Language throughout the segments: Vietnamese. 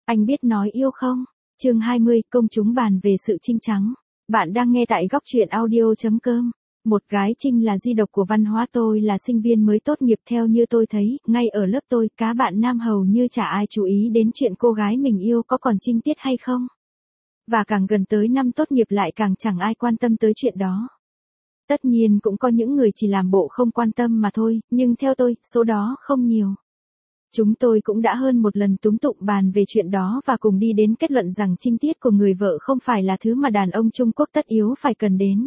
Anh biết nói yêu không? Chương 20, công chúng bàn về sự trinh trắng. Bạn đang nghe tại góc truyện audio.com. Một gái trinh là di độc của văn hóa. Tôi là sinh viên mới tốt nghiệp. Theo như tôi thấy, ngay ở lớp tôi, cá bạn nam hầu như chả ai chú ý đến chuyện cô gái mình yêu có còn trinh tiết hay không. Và càng gần tới năm tốt nghiệp lại càng chẳng ai quan tâm tới chuyện đó. Tất nhiên cũng có những người chỉ làm bộ không quan tâm mà thôi, nhưng theo tôi, số đó không nhiều. Chúng tôi cũng đã hơn một lần túm tụng bàn về chuyện đó và cùng đi đến kết luận rằng trinh tiết của người vợ không phải là thứ mà đàn ông Trung Quốc tất yếu phải cần đến.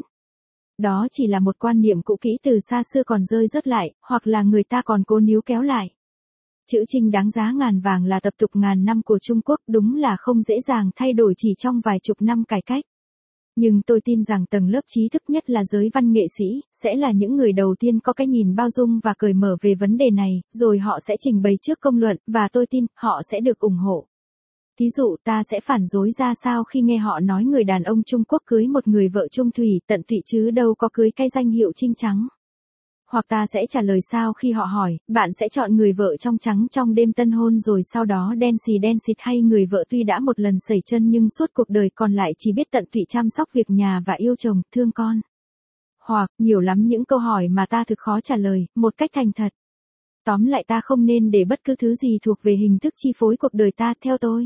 Đó chỉ là một quan niệm cũ kỹ từ xa xưa còn rơi rớt lại, hoặc là người ta còn cố níu kéo lại. Chữ trinh đáng giá ngàn vàng là tập tục ngàn năm của Trung Quốc, đúng là không dễ dàng thay đổi chỉ trong vài chục năm cải cách. Nhưng tôi tin rằng tầng lớp trí thức nhất là giới văn nghệ sĩ, sẽ là những người đầu tiên có cái nhìn bao dung và cởi mở về vấn đề này, rồi họ sẽ trình bày trước công luận, và tôi tin, họ sẽ được ủng hộ. Thí dụ ta sẽ phản đối ra sao khi nghe họ nói người đàn ông Trung Quốc cưới một người vợ trung thủy, tận tụy chứ đâu có cưới cái danh hiệu trinh trắng. Hoặc ta sẽ trả lời sao khi họ hỏi, bạn sẽ chọn người vợ trong trắng trong đêm tân hôn rồi sau đó đen xịt, hay người vợ tuy đã một lần sẩy chân nhưng suốt cuộc đời còn lại chỉ biết tận tụy chăm sóc việc nhà và yêu chồng, thương con. Hoặc, nhiều lắm những câu hỏi mà ta thực khó trả lời, một cách thành thật. Tóm lại ta không nên để bất cứ thứ gì thuộc về hình thức chi phối cuộc đời ta theo tôi.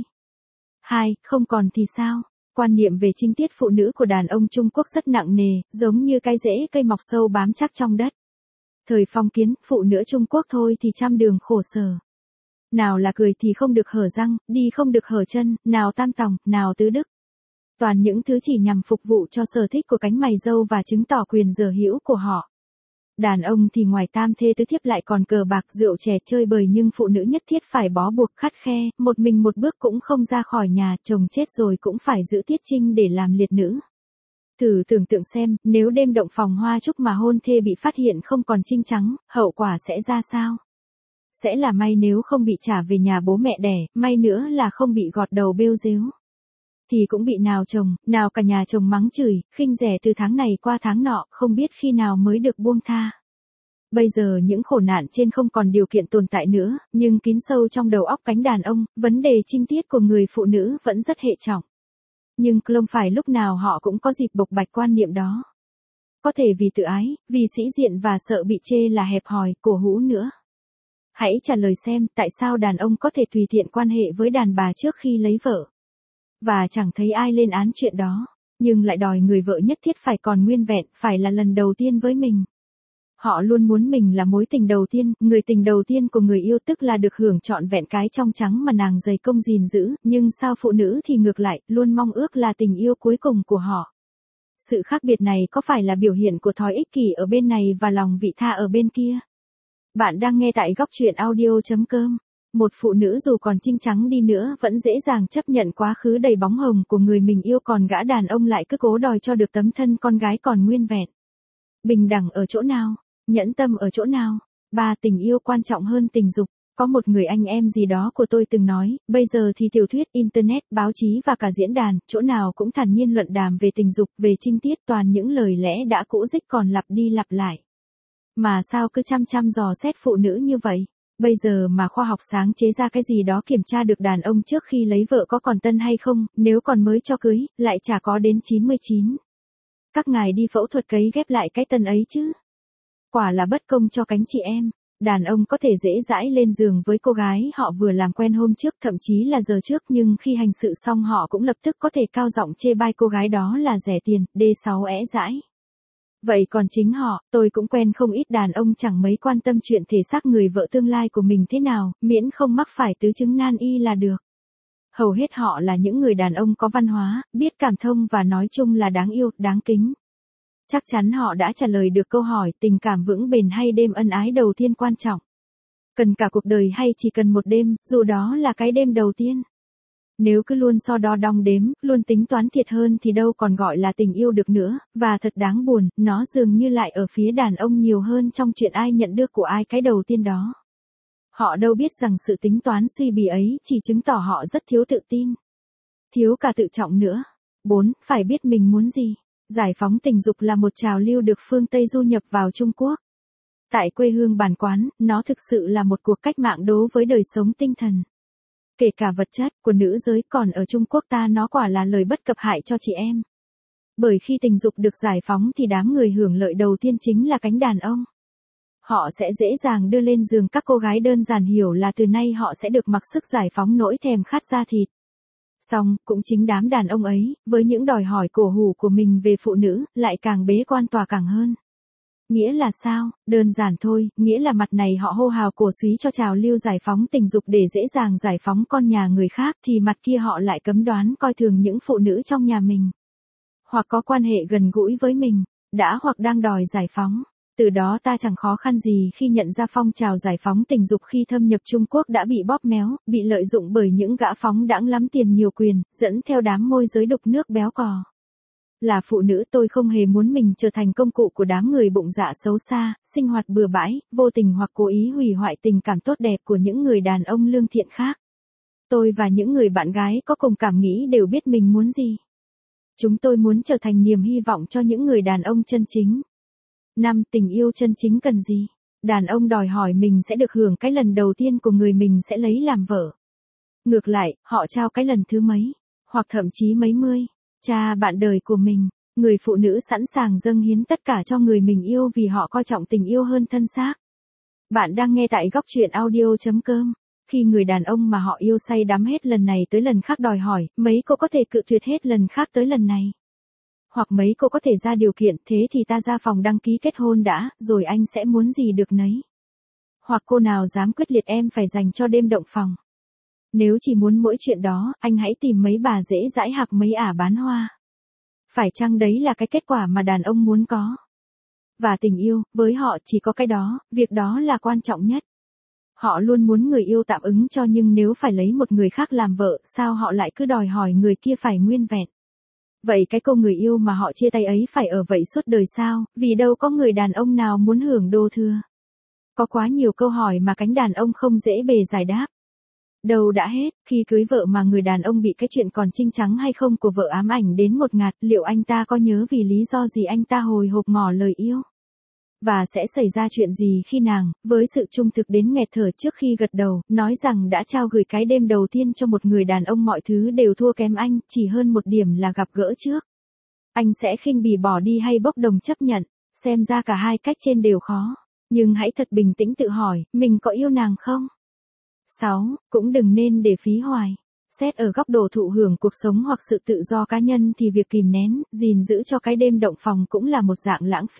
2. Không còn thì sao? Quan niệm về trinh tiết phụ nữ của đàn ông Trung Quốc rất nặng nề, giống như cái rễ cây mọc sâu bám chắc trong đất. Thời phong kiến, phụ nữ Trung Quốc thôi thì trăm đường khổ sở. Nào là cười thì không được hở răng, đi không được hở chân, nào tam tòng, nào tứ đức. Toàn những thứ chỉ nhằm phục vụ cho sở thích của cánh mày râu và chứng tỏ quyền sở hữu của họ. Đàn ông thì ngoài tam thê tứ thiếp lại còn cờ bạc rượu chè chơi bời, nhưng phụ nữ nhất thiết phải bó buộc khắt khe, một mình một bước cũng không ra khỏi nhà, chồng chết rồi cũng phải giữ tiết trinh để làm liệt nữ. Thử tưởng tượng xem, nếu đêm động phòng hoa chúc mà hôn thê bị phát hiện không còn trinh trắng, hậu quả sẽ ra sao? Sẽ là may nếu không bị trả về nhà bố mẹ đẻ, may nữa là không bị gọt đầu bêu rếu. Thì cũng bị nào chồng, nào cả nhà chồng mắng chửi, khinh rẻ từ tháng này qua tháng nọ, không biết khi nào mới được buông tha. Bây giờ những khổ nạn trên không còn điều kiện tồn tại nữa, nhưng kín sâu trong đầu óc cánh đàn ông, vấn đề trinh tiết của người phụ nữ vẫn rất hệ trọng. Nhưng không phải lúc nào họ cũng có dịp bộc bạch quan niệm đó. Có thể vì tự ái, vì sĩ diện và sợ bị chê là hẹp hòi, cổ hũ nữa. Hãy trả lời xem tại sao đàn ông có thể tùy tiện quan hệ với đàn bà trước khi lấy vợ. Và chẳng thấy ai lên án chuyện đó, nhưng lại đòi người vợ nhất thiết phải còn nguyên vẹn, phải là lần đầu tiên với mình. Họ luôn muốn mình là mối tình đầu tiên, người tình đầu tiên của người yêu, tức là được hưởng trọn vẹn cái trong trắng mà nàng dày công gìn giữ, nhưng sao phụ nữ thì ngược lại, luôn mong ước là tình yêu cuối cùng của họ. Sự khác biệt này có phải là biểu hiện của thói ích kỷ ở bên này và lòng vị tha ở bên kia? Bạn đang nghe tại góc truyện audio.com. Một phụ nữ dù còn trinh trắng đi nữa vẫn dễ dàng chấp nhận quá khứ đầy bóng hồng của người mình yêu, còn gã đàn ông lại cứ cố đòi cho được tấm thân con gái còn nguyên vẹn. Bình đẳng ở chỗ nào? Nhẫn tâm ở chỗ nào? 3. Tình yêu quan trọng hơn tình dục. Có một người anh em gì đó của tôi từng nói, bây giờ thì tiểu thuyết, internet, báo chí và cả diễn đàn, chỗ nào cũng thản nhiên luận đàm về tình dục, về trinh tiết, toàn những lời lẽ đã cũ rích còn lặp đi lặp lại. Mà sao cứ chăm dò xét phụ nữ như vậy? Bây giờ mà khoa học sáng chế ra cái gì đó kiểm tra được đàn ông trước khi lấy vợ có còn tân hay không, nếu còn mới cho cưới, lại chả có đến 99. Các ngài đi phẫu thuật cấy ghép lại cái tân ấy chứ. Quả là bất công cho cánh chị em. Đàn ông có thể dễ dãi lên giường với cô gái họ vừa làm quen hôm trước, thậm chí là giờ trước, nhưng khi hành sự xong họ cũng lập tức có thể cao giọng chê bai cô gái đó là rẻ tiền, D6 ẽ dãi. Vậy còn chính họ, tôi cũng quen không ít đàn ông chẳng mấy quan tâm chuyện thể xác người vợ tương lai của mình thế nào, miễn không mắc phải tứ chứng nan y là được. Hầu hết họ là những người đàn ông có văn hóa, biết cảm thông và nói chung là đáng yêu, đáng kính. Chắc chắn họ đã trả lời được câu hỏi tình cảm vững bền hay đêm ân ái đầu tiên quan trọng. Cần cả cuộc đời hay chỉ cần một đêm, dù đó là cái đêm đầu tiên. Nếu cứ luôn so đo đong đếm, luôn tính toán thiệt hơn thì đâu còn gọi là tình yêu được nữa, và thật đáng buồn, nó dường như lại ở phía đàn ông nhiều hơn trong chuyện ai nhận được của ai cái đầu tiên đó. Họ đâu biết rằng sự tính toán suy bì ấy chỉ chứng tỏ họ rất thiếu tự tin. Thiếu cả tự trọng nữa. 4. Phải biết mình muốn gì. Giải phóng tình dục là một trào lưu được phương Tây du nhập vào Trung Quốc. Tại quê hương bản quán, nó thực sự là một cuộc cách mạng đối với đời sống tinh thần. kể cả vật chất của nữ giới, còn ở Trung Quốc ta nó quả là lời bất cập hại cho chị em. Bởi khi tình dục được giải phóng thì đám người hưởng lợi đầu tiên chính là cánh đàn ông. Họ sẽ dễ dàng đưa lên giường các cô gái, đơn giản hiểu là từ nay họ sẽ được mặc sức giải phóng nỗi thèm khát da thịt. Song, cũng chính đám đàn ông ấy, với những đòi hỏi cổ hủ của mình về phụ nữ, lại càng bế quan tòa càng hơn. Nghĩa là sao? Đơn giản thôi, nghĩa là mặt này họ hô hào cổ súy cho trào lưu giải phóng tình dục để dễ dàng giải phóng con nhà người khác, thì mặt kia họ lại cấm đoán coi thường những phụ nữ trong nhà mình. Hoặc có quan hệ gần gũi với mình, đã hoặc đang đòi giải phóng. Từ đó ta chẳng khó khăn gì khi nhận ra phong trào giải phóng tình dục khi thâm nhập Trung Quốc đã bị bóp méo, bị lợi dụng bởi những gã phóng đãng lắm tiền nhiều quyền, dẫn theo đám môi giới đục nước béo cò. Là phụ nữ tôi không hề muốn mình trở thành công cụ của đám người bụng dạ xấu xa, sinh hoạt bừa bãi, vô tình hoặc cố ý hủy hoại tình cảm tốt đẹp của những người đàn ông lương thiện khác. Tôi và những người bạn gái có cùng cảm nghĩ đều biết mình muốn gì. Chúng tôi muốn trở thành niềm hy vọng cho những người đàn ông chân chính. 5. Tình yêu chân chính cần gì? Đàn ông đòi hỏi mình sẽ được hưởng cái lần đầu tiên của người mình sẽ lấy làm vợ. Ngược lại, họ trao cái lần thứ mấy, hoặc thậm chí mấy mươi, cha bạn đời của mình. Người phụ nữ sẵn sàng dâng hiến tất cả cho người mình yêu vì họ coi trọng tình yêu hơn thân xác. Bạn đang nghe tại góc truyện audio.com. Khi người đàn ông mà họ yêu say đắm hết lần này tới lần khác đòi hỏi, mấy cô có thể cự tuyệt hết lần khác tới lần này. Hoặc mấy cô có thể ra điều kiện, thế thì ta ra phòng đăng ký kết hôn đã, rồi anh sẽ muốn gì được nấy. Hoặc cô nào dám quyết liệt em phải dành cho đêm động phòng. Nếu chỉ muốn mỗi chuyện đó, anh hãy tìm mấy bà dễ dãi hoặc mấy ả bán hoa. Phải chăng đấy là cái kết quả mà đàn ông muốn có? Và tình yêu, với họ chỉ có cái đó, việc đó là quan trọng nhất. Họ luôn muốn người yêu tạm ứng cho, nhưng nếu phải lấy một người khác làm vợ, sao họ lại cứ đòi hỏi người kia phải nguyên vẹn? Vậy cái cô người yêu mà họ chia tay ấy phải ở vậy suốt đời sao, vì đâu có người đàn ông nào muốn hưởng đô thừa. Có quá nhiều câu hỏi mà cánh đàn ông không dễ bề giải đáp. Đâu đã hết, khi cưới vợ mà người đàn ông bị cái chuyện còn trinh trắng hay không của vợ ám ảnh đến ngột ngạt, liệu anh ta có nhớ vì lý do gì anh ta hồi hộp ngỏ lời yêu? Và sẽ xảy ra chuyện gì khi nàng, với sự trung thực đến nghẹt thở trước khi gật đầu, nói rằng đã trao gửi cái đêm đầu tiên cho một người đàn ông mọi thứ đều thua kém anh, chỉ hơn một điểm là gặp gỡ trước. Anh sẽ khinh bỉ bỏ đi hay bốc đồng chấp nhận, xem ra cả hai cách trên đều khó. Nhưng hãy thật bình tĩnh tự hỏi, mình có yêu nàng không? 6. Cũng đừng nên để phí hoài. Xét ở góc độ thụ hưởng cuộc sống hoặc sự tự do cá nhân thì việc kìm nén, gìn giữ cho cái đêm động phòng cũng là một dạng lãng phí.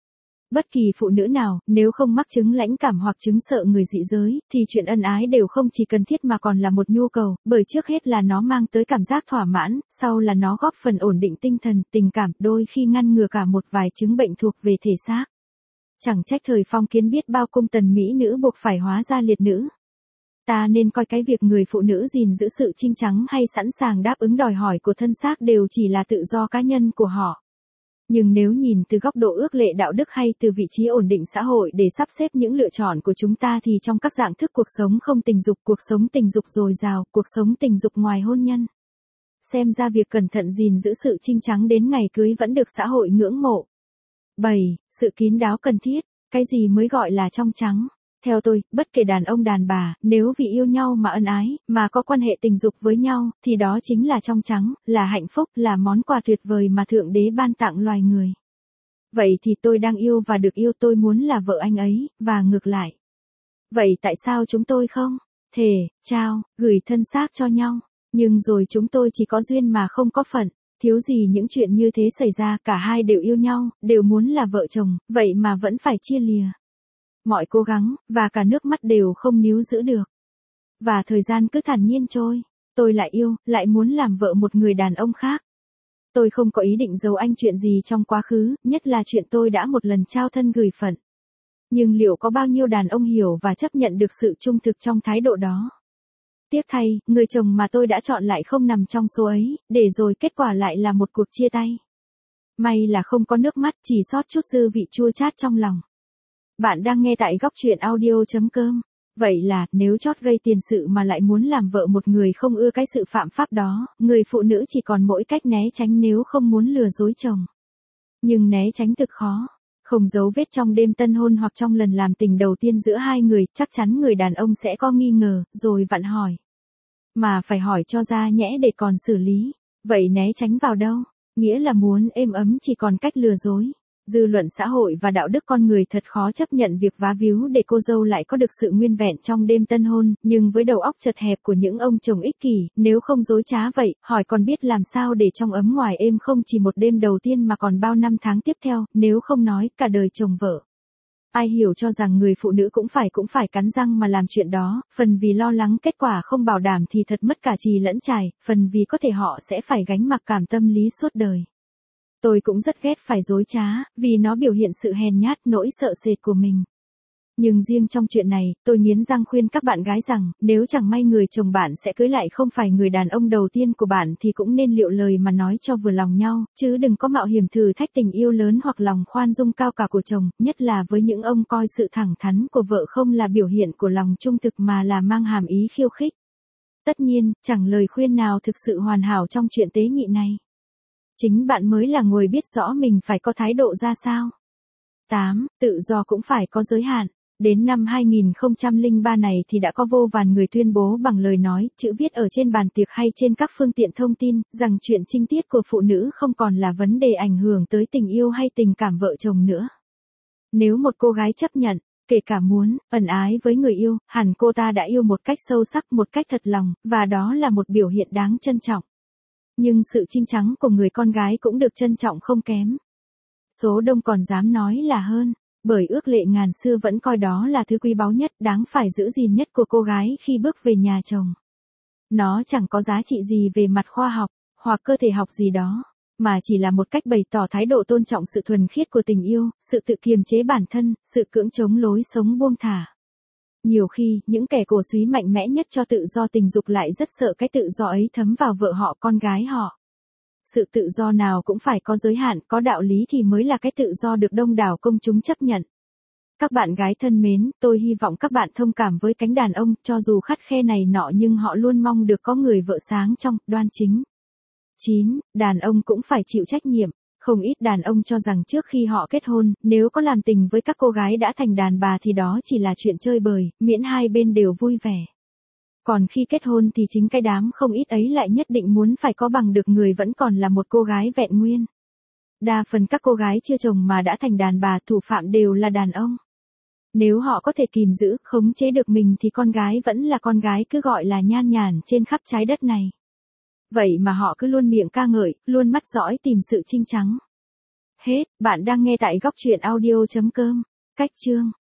Bất kỳ phụ nữ nào, nếu không mắc chứng lãnh cảm hoặc chứng sợ người dị giới, thì chuyện ân ái đều không chỉ cần thiết mà còn là một nhu cầu, bởi trước hết là nó mang tới cảm giác thỏa mãn, sau là nó góp phần ổn định tinh thần, tình cảm, đôi khi ngăn ngừa cả một vài chứng bệnh thuộc về thể xác. Chẳng trách thời phong kiến biết bao cung tần mỹ nữ buộc phải hóa ra liệt nữ. Ta nên coi cái việc người phụ nữ gìn giữ sự trinh trắng hay sẵn sàng đáp ứng đòi hỏi của thân xác đều chỉ là tự do cá nhân của họ. Nhưng nếu nhìn từ góc độ ước lệ đạo đức hay từ vị trí ổn định xã hội để sắp xếp những lựa chọn của chúng ta thì trong các dạng thức cuộc sống không tình dục, cuộc sống tình dục dồi dào, cuộc sống tình dục ngoài hôn nhân, xem ra việc cẩn thận gìn giữ sự trinh trắng đến ngày cưới vẫn được xã hội ngưỡng mộ. 7. Sự kín đáo cần thiết. Cái gì mới gọi là trong trắng? Theo tôi, bất kể đàn ông đàn bà, nếu vì yêu nhau mà ân ái, mà có quan hệ tình dục với nhau, thì đó chính là trong trắng, là hạnh phúc, là món quà tuyệt vời mà Thượng Đế ban tặng loài người. Vậy thì tôi đang yêu và được yêu, tôi muốn là vợ anh ấy, và ngược lại. Vậy tại sao chúng tôi không thề, trao, gửi thân xác cho nhau? Nhưng rồi chúng tôi chỉ có duyên mà không có phận. Thiếu gì những chuyện như thế xảy ra, cả hai đều yêu nhau, đều muốn là vợ chồng, vậy mà vẫn phải chia lìa. Mọi cố gắng, và cả nước mắt đều không níu giữ được. Và thời gian cứ thản nhiên trôi. Tôi lại yêu, lại muốn làm vợ một người đàn ông khác. Tôi không có ý định giấu anh chuyện gì trong quá khứ, nhất là chuyện tôi đã một lần trao thân gửi phận. Nhưng liệu có bao nhiêu đàn ông hiểu và chấp nhận được sự trung thực trong thái độ đó? Tiếc thay, người chồng mà tôi đã chọn lại không nằm trong số ấy, để rồi kết quả lại là một cuộc chia tay. May là không có nước mắt, chỉ sót chút dư vị chua chát trong lòng. Bạn đang nghe tại góc truyện audio.com. Vậy là, nếu chót gây tiền sự mà lại muốn làm vợ một người không ưa cái sự phạm pháp đó, người phụ nữ chỉ còn mỗi cách né tránh nếu không muốn lừa dối chồng. Nhưng né tránh thực khó. Không giấu vết trong đêm tân hôn hoặc trong lần làm tình đầu tiên giữa hai người, chắc chắn người đàn ông sẽ có nghi ngờ, rồi vặn hỏi. mà phải hỏi cho ra nhẽ để còn xử lý. Vậy né tránh vào đâu? Nghĩa là muốn êm ấm chỉ còn cách lừa dối. Dư luận xã hội và đạo đức con người thật khó chấp nhận việc vá víu để cô dâu lại có được sự nguyên vẹn trong đêm tân hôn, nhưng với đầu óc chật hẹp của những ông chồng ích kỷ, nếu không dối trá vậy, hỏi còn biết làm sao để trong ấm ngoài êm không chỉ một đêm đầu tiên mà còn bao năm tháng tiếp theo, nếu không nói cả đời chồng vợ. Ai hiểu cho rằng người phụ nữ cũng phải cắn răng mà làm chuyện đó, phần vì lo lắng kết quả không bảo đảm thì thật mất cả chì lẫn chài, phần vì có thể họ sẽ phải gánh mặc cảm tâm lý suốt đời. Tôi cũng rất ghét phải dối trá, vì nó biểu hiện sự hèn nhát, nỗi sợ sệt của mình. Nhưng riêng trong chuyện này, tôi nghiến răng khuyên các bạn gái rằng, nếu chẳng may người chồng bạn sẽ cưới lại không phải người đàn ông đầu tiên của bạn thì cũng nên liệu lời mà nói cho vừa lòng nhau, chứ đừng có mạo hiểm thử thách tình yêu lớn hoặc lòng khoan dung cao cả của chồng, nhất là với những ông coi sự thẳng thắn của vợ không là biểu hiện của lòng trung thực mà là mang hàm ý khiêu khích. Tất nhiên, chẳng lời khuyên nào thực sự hoàn hảo trong chuyện tế nhị này. Chính bạn mới là người biết rõ mình phải có thái độ ra sao. 8. Tự do cũng phải có giới hạn. Đến năm 2003 này thì đã có vô vàn người tuyên bố bằng lời nói, chữ viết ở trên bàn tiệc hay trên các phương tiện thông tin, rằng chuyện trinh tiết của phụ nữ không còn là vấn đề ảnh hưởng tới tình yêu hay tình cảm vợ chồng nữa. Nếu một cô gái chấp nhận, kể cả muốn, ẩn ái với người yêu, hẳn cô ta đã yêu một cách sâu sắc, một cách thật lòng, và đó là một biểu hiện đáng trân trọng. Nhưng sự trinh trắng của người con gái cũng được trân trọng không kém. Số đông còn dám nói là hơn, bởi ước lệ ngàn xưa vẫn coi đó là thứ quý báu nhất, đáng phải giữ gìn nhất của cô gái khi bước về nhà chồng. Nó chẳng có giá trị gì về mặt khoa học, hoặc cơ thể học gì đó, mà chỉ là một cách bày tỏ thái độ tôn trọng sự thuần khiết của tình yêu, sự tự kiềm chế bản thân, sự cưỡng chống lối sống buông thả. Nhiều khi, những kẻ cổ súy mạnh mẽ nhất cho tự do tình dục lại rất sợ cái tự do ấy thấm vào vợ họ, con gái họ. Sự tự do nào cũng phải có giới hạn, có đạo lý thì mới là cái tự do được đông đảo công chúng chấp nhận. Các bạn gái thân mến, tôi hy vọng các bạn thông cảm với cánh đàn ông, cho dù khắt khe này nọ nhưng họ luôn mong được có người vợ sáng trong, đoan chính. 9. Đàn ông cũng phải chịu trách nhiệm. Không ít đàn ông cho rằng trước khi họ kết hôn, nếu có làm tình với các cô gái đã thành đàn bà thì đó chỉ là chuyện chơi bời, miễn hai bên đều vui vẻ. Còn khi kết hôn thì chính cái đám không ít ấy lại nhất định muốn phải có bằng được người vẫn còn là một cô gái vẹn nguyên. Đa phần các cô gái chưa chồng mà đã thành đàn bà, thủ phạm đều là đàn ông. Nếu họ có thể kìm giữ, khống chế được mình thì con gái vẫn là con gái, cứ gọi là nhan nhản trên khắp trái đất này. Vậy mà họ cứ luôn miệng ca ngợi, luôn mắt dõi tìm sự trinh trắng. Hết, bạn đang nghe tại góc truyện audio.com. Cách chương